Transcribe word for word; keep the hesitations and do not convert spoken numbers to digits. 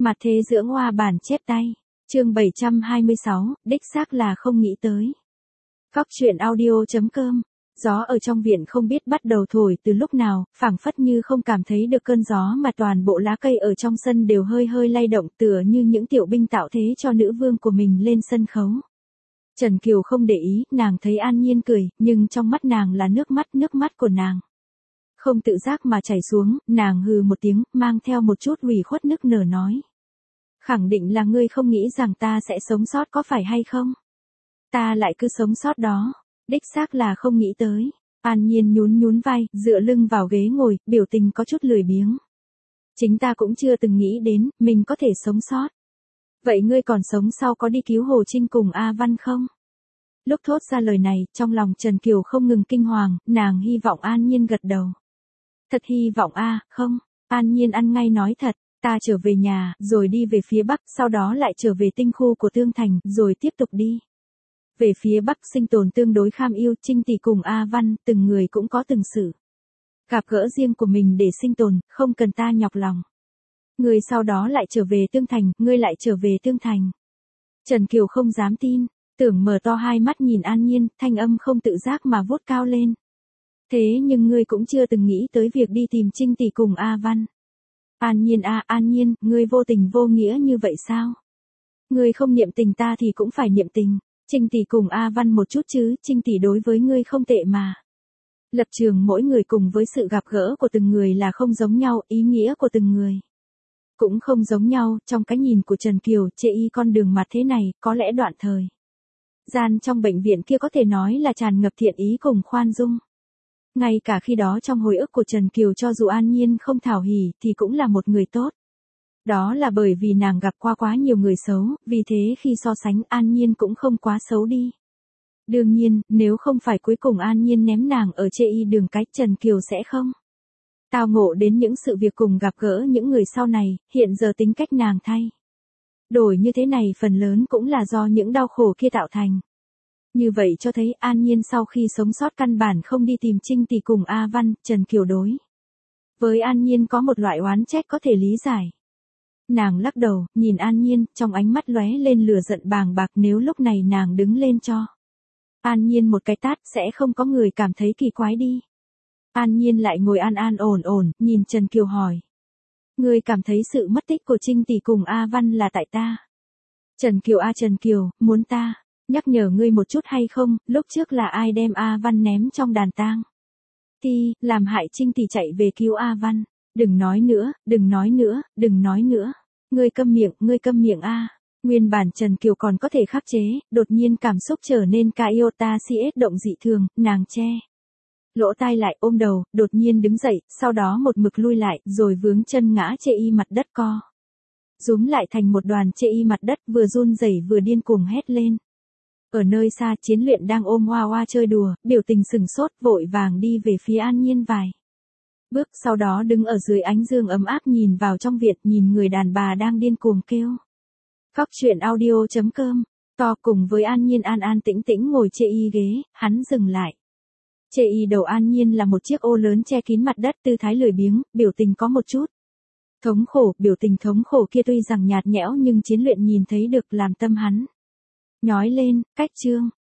Mặt thế dưỡng hoa bản chép tay. Chương bảy trăm hai mươi sáu, đích xác là không nghĩ tới. Phóc truyện audio chấm com. Gió ở trong viện không biết bắt đầu thổi từ lúc nào, phảng phất như không cảm thấy được cơn gió mà toàn bộ lá cây ở trong sân đều hơi hơi lay động, tựa như những tiểu binh tạo thế cho nữ vương của mình lên sân khấu. Trần Kiều không để ý, nàng thấy An Nhiên cười, nhưng trong mắt nàng là nước mắt, nước mắt của nàng không tự giác mà chảy xuống, nàng hừ một tiếng, mang theo một chút ủy khuất nức nở nói. Khẳng định là ngươi không nghĩ rằng ta sẽ sống sót có phải hay không? Ta lại cứ sống sót đó, đích xác là không nghĩ tới. An Nhiên nhún nhún vai, dựa lưng vào ghế ngồi, biểu tình có chút lười biếng. Chính ta cũng chưa từng nghĩ đến, mình có thể sống sót. Vậy ngươi còn sống sau có đi cứu Hồ Trinh cùng A Văn không? Lúc thốt ra lời này, trong lòng Trần Kiều không ngừng kinh hoàng, nàng hy vọng An Nhiên gật đầu. Thật hy vọng a, không, An Nhiên ăn ngay nói thật, ta trở về nhà, rồi đi về phía Bắc, sau đó lại trở về tinh khu của Tương Thành, rồi tiếp tục đi. Về phía Bắc sinh tồn tương đối kham yêu, Trinh tỷ cùng A Văn, từng người cũng có từng sự gặp gỡ riêng của mình để sinh tồn, không cần ta nhọc lòng. Người sau đó lại trở về Tương Thành, ngươi lại trở về Tương Thành. Trần Kiều không dám tin, tưởng mở to hai mắt nhìn An Nhiên, thanh âm không tự giác mà vút cao lên. Thế nhưng ngươi cũng chưa từng nghĩ tới việc đi tìm Trinh tỷ cùng A Văn. An Nhiên a, An Nhiên, ngươi vô tình vô nghĩa như vậy sao? Ngươi không niệm tình ta thì cũng phải niệm tình. Trinh tỷ cùng A Văn một chút chứ, Trinh tỷ đối với ngươi không tệ mà. Lập trường mỗi người cùng với sự gặp gỡ của từng người là không giống nhau, ý nghĩa của từng người cũng không giống nhau. Trong cái nhìn của Trần Kiều, chê y con đường mặt thế này, có lẽ đoạn thời gian trong bệnh viện kia có thể nói là tràn ngập thiện ý cùng khoan dung. Ngay cả khi đó trong hồi ức của Trần Kiều, cho dù An Nhiên không thảo hỉ thì cũng là một người tốt. Đó là bởi vì nàng gặp qua quá nhiều người xấu, vì thế khi so sánh An Nhiên cũng không quá xấu đi. Đương nhiên, nếu không phải cuối cùng An Nhiên ném nàng ở chê y đường cái, Trần Kiều sẽ không tao ngộ đến những sự việc cùng gặp gỡ những người sau này, hiện giờ tính cách nàng thay đổi như thế này phần lớn cũng là do những đau khổ kia tạo thành. Như vậy cho thấy An Nhiên sau khi sống sót căn bản không đi tìm Trinh tỷ cùng A Văn, Trần Kiều đối với An Nhiên có một loại oán trách có thể lý giải. Nàng lắc đầu, nhìn An Nhiên, trong ánh mắt lóe lên lửa giận bàng bạc, nếu lúc này nàng đứng lên cho An Nhiên một cái tát sẽ không có người cảm thấy kỳ quái đi. An Nhiên lại ngồi an an ổn ổn, nhìn Trần Kiều hỏi. Ngươi cảm thấy sự mất tích của Trinh tỷ cùng A Văn là tại ta? Trần Kiều a Trần Kiều, muốn ta nhắc nhở ngươi một chút hay không, lúc trước là ai đem A Văn ném trong đàn tang Ti, làm hại Trinh tỷ chạy về cứu A Văn. Đừng nói nữa, đừng nói nữa, đừng nói nữa. Ngươi câm miệng, ngươi câm miệng a. Nguyên bản Trần Kiều còn có thể khắc chế, đột nhiên cảm xúc trở nên ca iota cs động dị thường, nàng che lỗ tai lại, ôm đầu, đột nhiên đứng dậy, sau đó một mực lui lại, rồi vướng chân ngã chê y mặt đất co rúm lại thành một đoàn chê y mặt đất, vừa run rẩy vừa điên cuồng hét lên. Ở nơi xa, Chiến Luyện đang ôm Hoa Hoa chơi đùa, biểu tình sừng sốt, vội vàng đi về phía An Nhiên vài bước, sau đó đứng ở dưới ánh dương ấm áp nhìn vào trong viện, nhìn người đàn bà đang điên cuồng kêu. Phóc truyện audio chấm com, to cùng với An Nhiên an an tĩnh tĩnh ngồi chê y ghế, hắn dừng lại. Chê y đầu An Nhiên là một chiếc ô lớn che kín mặt đất, tư thái lười biếng, biểu tình có một chút thống khổ, biểu tình thống khổ kia tuy rằng nhạt nhẽo nhưng Chiến Luyện nhìn thấy được, làm tâm hắn nhói lên. Cách chương